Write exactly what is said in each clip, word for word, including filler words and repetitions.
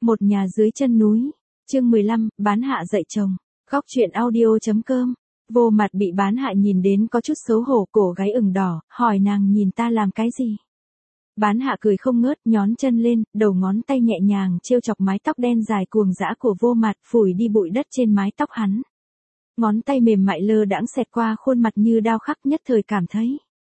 Một nhà dưới chân núi. Chương mười lăm, bán hạ dạy chồng. Góc truyện audio.com. Vô Mặt bị bán hạ nhìn đến có chút xấu hổ, cổ gáy ửng đỏ, hỏi nàng nhìn ta làm cái gì. Bán hạ cười không ngớt, nhón chân lên, đầu ngón tay nhẹ nhàng trêu chọc mái tóc đen dài cuồng dã của Vô Mặt, phủi đi bụi đất trên mái tóc hắn. Ngón tay mềm mại lơ đãng xẹt qua khuôn mặt như đao khắc, nhất thời cảm thấy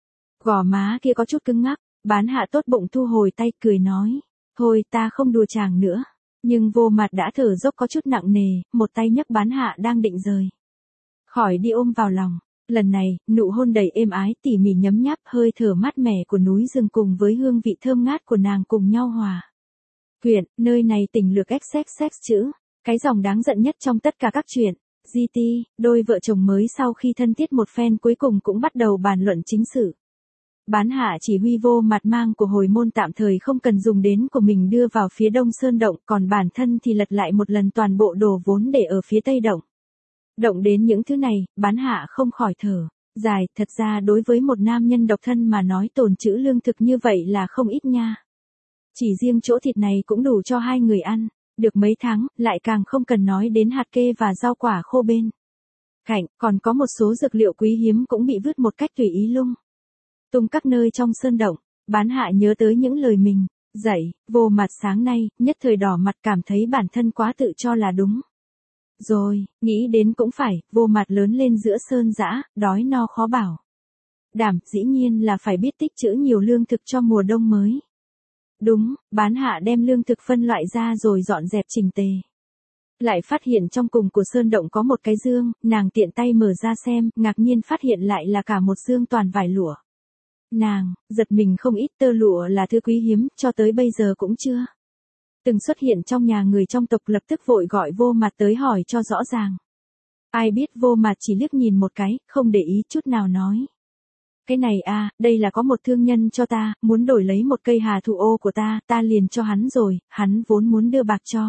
gò má kia có chút cứng ngắc. Bán hạ tốt bụng thu hồi tay, cười nói, thôi ta không đùa chàng nữa. Nhưng Vô Mặt đã thở dốc có chút nặng nề, một tay nhấc bán hạ đang định rời khỏi đi ôm vào lòng. Lần này, nụ hôn đầy êm ái tỉ mỉ nhấm nháp, hơi thở mát mẻ của núi rừng cùng với hương vị thơm ngát của nàng cùng nhau hòa quyện. Nơi này tình lược xxx chữ, cái dòng đáng giận nhất trong tất cả các chuyện. giê tê, đôi vợ chồng mới sau khi thân thiết một phen cuối cùng cũng bắt đầu bàn luận chính sự. Bán hạ chỉ huy Vô Mặt mang của hồi môn tạm thời không cần dùng đến của mình đưa vào phía đông sơn động, còn bản thân thì lật lại một lần toàn bộ đồ vốn để ở phía tây động. Động đến những thứ này, bán hạ không khỏi thở dài, thật ra đối với một nam nhân độc thân mà nói tồn trữ lương thực như vậy là không ít nha. Chỉ riêng chỗ thịt này cũng đủ cho hai người ăn được mấy tháng, lại càng không cần nói đến hạt kê và rau quả khô bên cạnh, còn có một số dược liệu quý hiếm cũng bị vứt một cách tùy ý lung tung các nơi trong sơn động. Bán hạ nhớ tới những lời mình dạy Vô Mặt sáng nay, nhất thời đỏ mặt, cảm thấy bản thân quá tự cho là đúng rồi. Nghĩ đến cũng phải, Vô Mặt lớn lên giữa sơn dã, đói no khó bảo đảm, dĩ nhiên là phải biết tích trữ nhiều lương thực cho mùa đông mới. Đúng, bán hạ đem lương thực phân loại ra rồi dọn dẹp chỉnh tề. Lại phát hiện trong cùng của sơn động có một cái dương, nàng tiện tay mở ra xem, ngạc nhiên phát hiện lại là cả một dương toàn vải lụa. Nàng giật mình không ít, tơ lụa là thứ quý hiếm, cho tới bây giờ cũng chưa từng xuất hiện trong nhà người trong tộc, lập tức vội gọi Vô Mặt tới hỏi cho rõ ràng. Ai biết Vô Mặt chỉ liếc nhìn một cái, không để ý chút nào nói. Cái này à, đây là có một thương nhân cho ta, muốn đổi lấy một cây hà thủ ô của ta, ta liền cho hắn rồi, hắn vốn muốn đưa bạc cho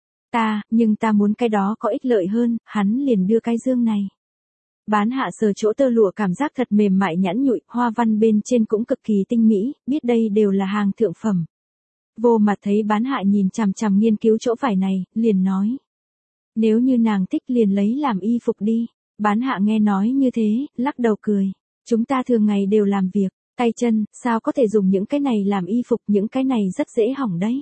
ta, nhưng ta muốn cái đó có ích lợi hơn, hắn liền đưa cái dương này. Bán hạ sờ chỗ tơ lụa, cảm giác thật mềm mại nhẵn nhụi, hoa văn bên trên cũng cực kỳ tinh mỹ, biết đây đều là hàng thượng phẩm. Vô Mặt thấy bán hạ nhìn chằm chằm nghiên cứu chỗ vải này, liền nói. Nếu như nàng thích liền lấy làm y phục đi. Bán hạ nghe nói như thế, lắc đầu cười. Chúng ta thường ngày đều làm việc tay chân, sao có thể dùng những cái này làm y phục, những cái này rất dễ hỏng đấy.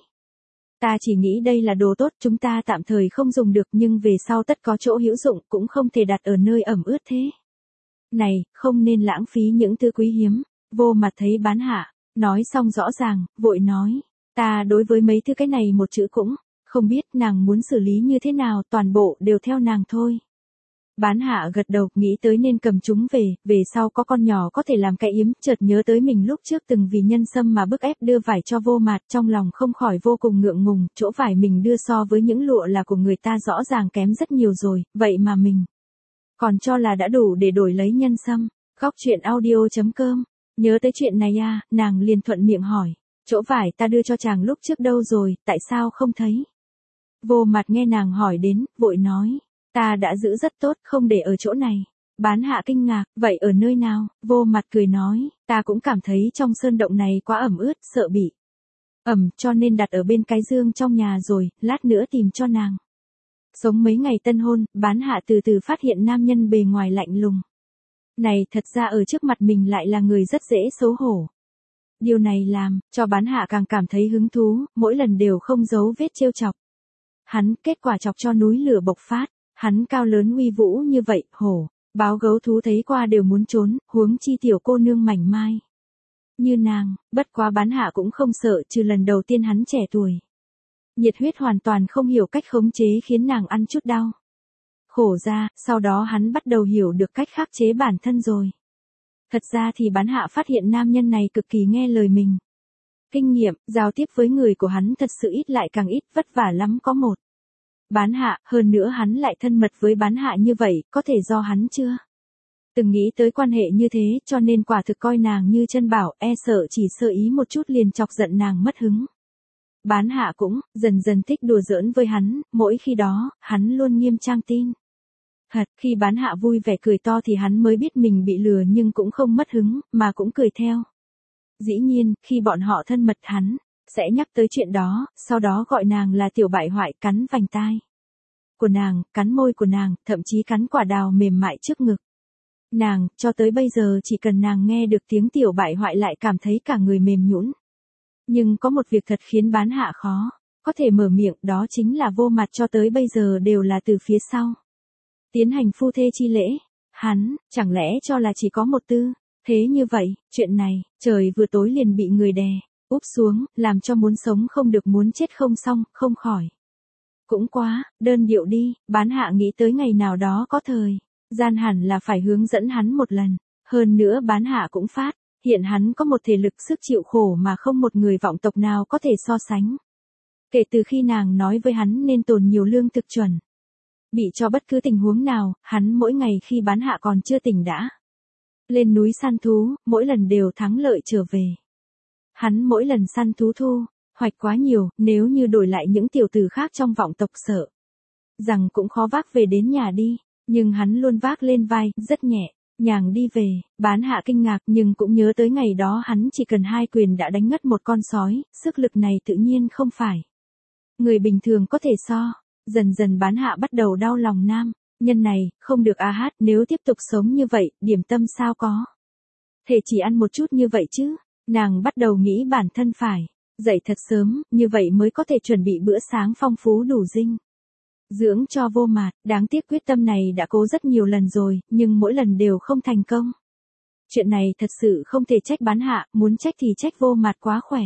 Ta chỉ nghĩ đây là đồ tốt, chúng ta tạm thời không dùng được nhưng về sau tất có chỗ hữu dụng, cũng không thể đặt ở nơi ẩm ướt thế này, không nên lãng phí những thứ quý hiếm. Vô Mặt thấy bán hạ nói xong rõ ràng, vội nói, ta đối với mấy thứ cái này một chữ cũng không biết, nàng muốn xử lý như thế nào, toàn bộ đều theo nàng thôi. Bán hạ gật đầu, nghĩ tới nên cầm chúng về, về sau có con nhỏ có thể làm cái yếm, chợt nhớ tới mình lúc trước từng vì nhân sâm mà bức ép đưa vải cho Vô Mặt, trong lòng không khỏi vô cùng ngượng ngùng, chỗ vải mình đưa so với những lụa là của người ta rõ ràng kém rất nhiều rồi, vậy mà mình còn cho là đã đủ để đổi lấy nhân sâm. Góc truyện audio.com. Nhớ tới chuyện này à, nàng liền thuận miệng hỏi, chỗ vải ta đưa cho chàng lúc trước đâu rồi, tại sao không thấy? Vô Mặt nghe nàng hỏi đến, vội nói, ta đã giữ rất tốt, không để ở chỗ này. Bán hạ kinh ngạc, vậy ở nơi nào? Vô Mặt cười nói, ta cũng cảm thấy trong sơn động này quá ẩm ướt, sợ bị ẩm, cho nên đặt ở bên cái dương trong nhà rồi, lát nữa tìm cho nàng. Sống mấy ngày tân hôn, bán hạ từ từ phát hiện nam nhân bề ngoài lạnh lùng này thật ra ở trước mặt mình lại là người rất dễ xấu hổ. Điều này làm cho bán hạ càng cảm thấy hứng thú, mỗi lần đều không giấu vết trêu chọc hắn, kết quả chọc cho núi lửa bộc phát. Hắn cao lớn uy vũ như vậy, hổ báo gấu thú thấy qua đều muốn trốn, huống chi tiểu cô nương mảnh mai như nàng. Bất quá bán hạ cũng không sợ, trừ lần đầu tiên hắn trẻ tuổi nhiệt huyết hoàn toàn không hiểu cách khống chế khiến nàng ăn chút đau khổ ra, sau đó hắn bắt đầu hiểu được cách khắc chế bản thân rồi. Thật ra thì bán hạ phát hiện nam nhân này cực kỳ nghe lời mình. Kinh nghiệm, giao tiếp với người của hắn thật sự ít lại càng ít, vất vả lắm có một. Bán hạ, hơn nữa hắn lại thân mật với bán hạ như vậy, có thể do hắn chưa từng nghĩ tới quan hệ như thế, cho nên quả thực coi nàng như chân bảo, e sợ chỉ sơ ý một chút liền chọc giận nàng mất hứng. Bán hạ cũng dần dần thích đùa giỡn với hắn, mỗi khi đó, hắn luôn nghiêm trang tin thật, khi bán hạ vui vẻ cười to thì hắn mới biết mình bị lừa nhưng cũng không mất hứng, mà cũng cười theo. Dĩ nhiên, khi bọn họ thân mật hắn sẽ nhắc tới chuyện đó, sau đó gọi nàng là tiểu bại hoại, cắn vành tai của nàng, cắn môi của nàng, thậm chí cắn quả đào mềm mại trước ngực. Nàng, cho tới bây giờ chỉ cần nàng nghe được tiếng tiểu bại hoại lại cảm thấy cả người mềm nhũn. Nhưng có một việc thật khiến bán hạ khó, có thể mở miệng, đó chính là Vô Mặt cho tới bây giờ đều là từ phía sau tiến hành phu thê chi lễ. Hắn, chẳng lẽ cho là chỉ có một tư, thế như vậy, chuyện này, trời vừa tối liền bị người đè úp xuống, làm cho muốn sống không được muốn chết không xong, không khỏi. Cũng quá, đơn điệu đi, bán hạ nghĩ tới ngày nào đó có thời gian hẳn là phải hướng dẫn hắn một lần, hơn nữa bán hạ cũng phát hiện hắn có một thể lực sức chịu khổ mà không một người vọng tộc nào có thể so sánh. Kể từ khi nàng nói với hắn nên tồn nhiều lương thực chuẩn bị cho bất cứ tình huống nào, hắn mỗi ngày khi bán hạ còn chưa tỉnh đã lên núi săn thú, mỗi lần đều thắng lợi trở về. Hắn mỗi lần săn thú thu hoạch quá nhiều, nếu như đổi lại những tiểu tử khác trong vọng tộc sợ rằng cũng khó vác về đến nhà đi, nhưng hắn luôn vác lên vai, rất nhẹ nhàng đi về. Bán hạ kinh ngạc nhưng cũng nhớ tới ngày đó hắn chỉ cần hai quyền đã đánh ngất một con sói, sức lực này tự nhiên không phải người bình thường có thể so. Dần dần bán hạ bắt đầu đau lòng nam nhân này, không được a hát, nếu tiếp tục sống như vậy, điểm tâm sao có thể chỉ ăn một chút như vậy chứ. Nàng bắt đầu nghĩ bản thân phải dậy thật sớm, như vậy mới có thể chuẩn bị bữa sáng phong phú đủ dinh dưỡng cho Vô Mặt. Đáng tiếc quyết tâm này đã cố rất nhiều lần rồi, nhưng mỗi lần đều không thành công. Chuyện này thật sự không thể trách bán hạ, muốn trách thì trách Vô Mặt quá khỏe.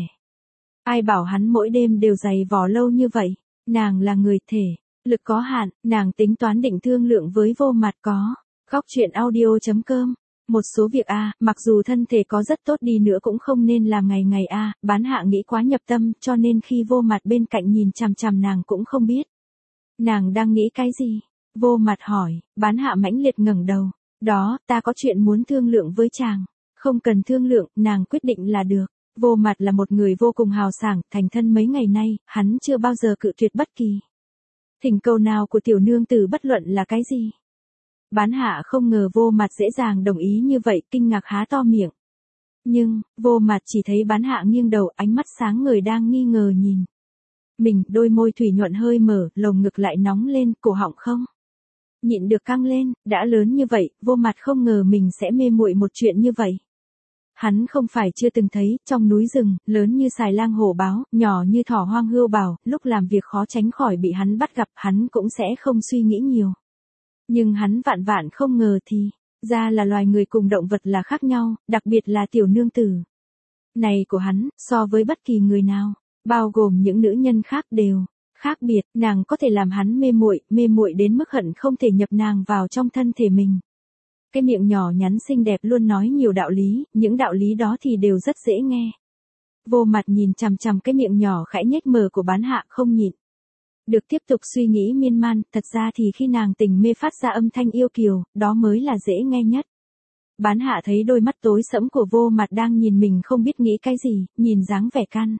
Ai bảo hắn mỗi đêm đều dày vò lâu như vậy. Nàng là người thể lực có hạn, nàng tính toán định thương lượng với Vô Mặt có. Góc truyện audio chấm com. Một số việc a, mặc dù thân thể có rất tốt đi nữa cũng không nên làm ngày ngày a, bán hạ nghĩ quá nhập tâm, cho nên khi Vô Mặt bên cạnh nhìn chằm chằm nàng cũng không biết nàng đang nghĩ cái gì. Vô Mặt hỏi, bán hạ mãnh liệt ngẩng đầu. Đó, ta có chuyện muốn thương lượng với chàng. Không cần thương lượng, nàng quyết định là được. Vô Mặt là một người vô cùng hào sảng, thành thân mấy ngày nay, hắn chưa bao giờ cự tuyệt bất kỳ thỉnh cầu nào của tiểu nương tử, bất luận là cái gì. Bán hạ không ngờ Vô Mặt dễ dàng đồng ý như vậy, kinh ngạc há to miệng. Nhưng, Vô Mặt chỉ thấy bán hạ nghiêng đầu, ánh mắt sáng ngời đang nghi ngờ nhìn mình, đôi môi thủy nhuận hơi mở, lồng ngực lại nóng lên, cổ họng không nhịn được căng lên. Đã lớn như vậy, Vô Mặt không ngờ mình sẽ mê muội một chuyện như vậy. Hắn không phải chưa từng thấy, trong núi rừng, lớn như xài lang hổ báo, nhỏ như thỏ hoang hươu bào, lúc làm việc khó tránh khỏi bị hắn bắt gặp, hắn cũng sẽ không suy nghĩ nhiều. Nhưng hắn vạn vạn không ngờ thì ra là loài người cùng động vật là khác nhau, đặc biệt là tiểu nương tử này của hắn, so với bất kỳ người nào, bao gồm những nữ nhân khác đều khác biệt. Nàng có thể làm hắn mê muội, mê muội đến mức hận không thể nhập nàng vào trong thân thể mình. Cái miệng nhỏ nhắn xinh đẹp luôn nói nhiều đạo lý, những đạo lý đó thì đều rất dễ nghe. Vô Mặt nhìn chằm chằm cái miệng nhỏ khẽ nhếch mờ của bán hạ không nhịn được tiếp tục suy nghĩ miên man. Thật ra thì khi nàng tình mê phát ra âm thanh yêu kiều, đó mới là dễ nghe nhất. Bán hạ thấy đôi mắt tối sẫm của Vô Mặt đang nhìn mình không biết nghĩ cái gì, nhìn dáng vẻ căn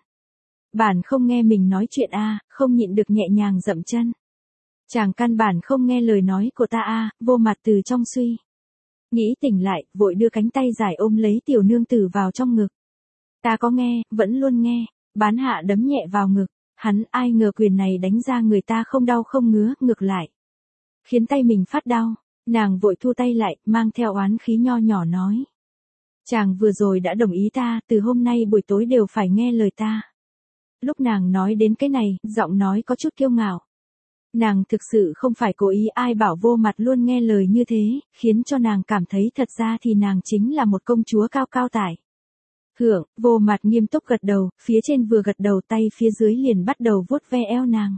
bản không nghe mình nói chuyện a, không nhịn được nhẹ nhàng dậm chân. Chàng căn bản không nghe lời nói của ta a. Vô Mặt từ trong suy nghĩ tỉnh lại, vội đưa cánh tay dài ôm lấy tiểu nương tử vào trong ngực. Ta có nghe, vẫn luôn nghe. Bán hạ đấm nhẹ vào ngực. Hắn, ai ngờ quyền này đánh ra người ta không đau không ngứa, ngược lại khiến tay mình phát đau. Nàng vội thu tay lại, mang theo oán khí nho nhỏ nói. Chàng vừa rồi đã đồng ý ta, từ hôm nay buổi tối đều phải nghe lời ta. Lúc nàng nói đến cái này, giọng nói có chút kiêu ngạo. Nàng thực sự không phải cố ý, ai bảo Vô Mặt luôn nghe lời như thế, khiến cho nàng cảm thấy thật ra thì nàng chính là một công chúa cao cao tại thượng. Vô Mặt nghiêm túc gật đầu, phía trên vừa gật đầu tay phía dưới liền bắt đầu vuốt ve eo nàng.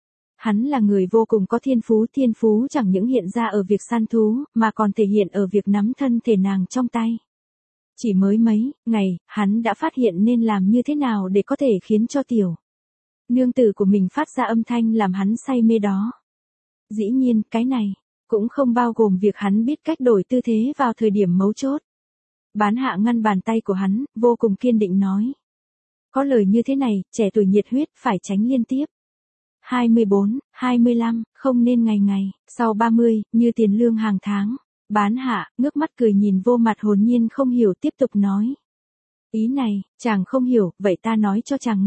Hắn là người vô cùng có thiên phú, thiên phú chẳng những hiện ra ở việc săn thú, mà còn thể hiện ở việc nắm thân thể nàng trong tay. Chỉ mới mấy ngày, hắn đã phát hiện nên làm như thế nào để có thể khiến cho tiểu nương tử của mình phát ra âm thanh làm hắn say mê đó. Dĩ nhiên, cái này cũng không bao gồm việc hắn biết cách đổi tư thế vào thời điểm mấu chốt. Bán hạ ngăn bàn tay của hắn, vô cùng kiên định nói. Có lời như thế này, trẻ tuổi nhiệt huyết, phải tránh liên tiếp. hai mươi bốn, hai mươi lăm, không nên ngày ngày, sau ba mươi, như tiền lương hàng tháng. Bán hạ, ngước mắt cười nhìn Vô Mặt hồn nhiên không hiểu tiếp tục nói. Ý này, chàng không hiểu, vậy ta nói cho chàng nghe,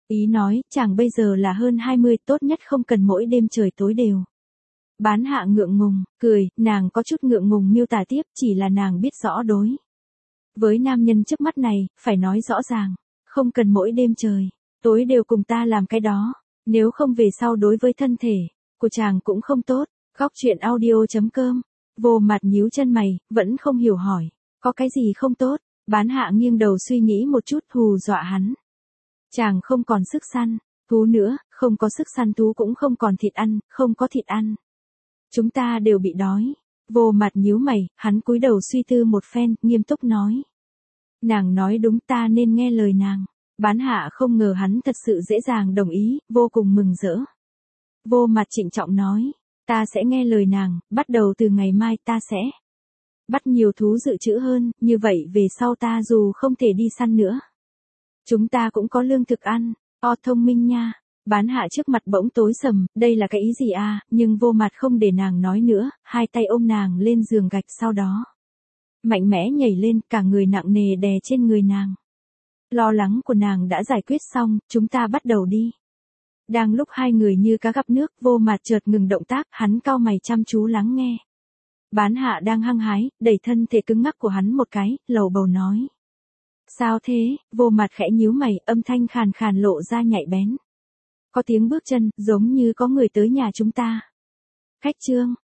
Ý nói, chàng bây giờ là hơn hai mươi, tốt nhất không cần mỗi đêm trời tối đều. Bán hạ ngượng ngùng, cười, nàng có chút ngượng ngùng miêu tả tiếp, chỉ là nàng biết rõ đối. Với nam nhân trước mắt này, phải nói rõ ràng, không cần mỗi đêm trời, tối đều cùng ta làm cái đó, nếu không về sau đối với thân thể của chàng cũng không tốt. Góc chuyện audio.com, Vô Mặt nhíu chân mày, vẫn không hiểu hỏi, có cái gì không tốt? Bán hạ nghiêng đầu suy nghĩ một chút, hù dọa hắn. Chàng không còn sức săn thú nữa, không có sức săn thú cũng không còn thịt ăn, không có thịt ăn. Chúng ta đều bị đói. Vô Mặt nhíu mày, hắn cúi đầu suy tư một phen, nghiêm túc nói. Nàng nói đúng, ta nên nghe lời nàng. Bán hạ không ngờ hắn thật sự dễ dàng đồng ý, vô cùng mừng rỡ. Vô Mặt trịnh trọng nói, ta sẽ nghe lời nàng, bắt đầu từ ngày mai ta sẽ bắt nhiều thú dự trữ hơn, như vậy về sau ta dù không thể đi săn nữa, chúng ta cũng có lương thực ăn. O thông minh nha. Bán hạ trước mặt bỗng tối sầm, đây là cái ý gì à, nhưng Vô Mặt không để nàng nói nữa, hai tay ôm nàng lên giường gạch, sau đó mạnh mẽ nhảy lên, cả người nặng nề đè trên người nàng. Lo lắng của nàng đã giải quyết xong, chúng ta bắt đầu đi. Đang lúc hai người như cá gặp nước, Vô Mặt chợt ngừng động tác, hắn cau mày chăm chú lắng nghe. Bán hạ đang hăng hái, đẩy thân thể cứng ngắc của hắn một cái, lầu bầu nói. Sao thế? Vô Mặt khẽ nhíu mày, âm thanh khàn khàn lộ ra nhạy bén. Có tiếng bước chân, giống như có người tới nhà chúng ta. Khách Trương,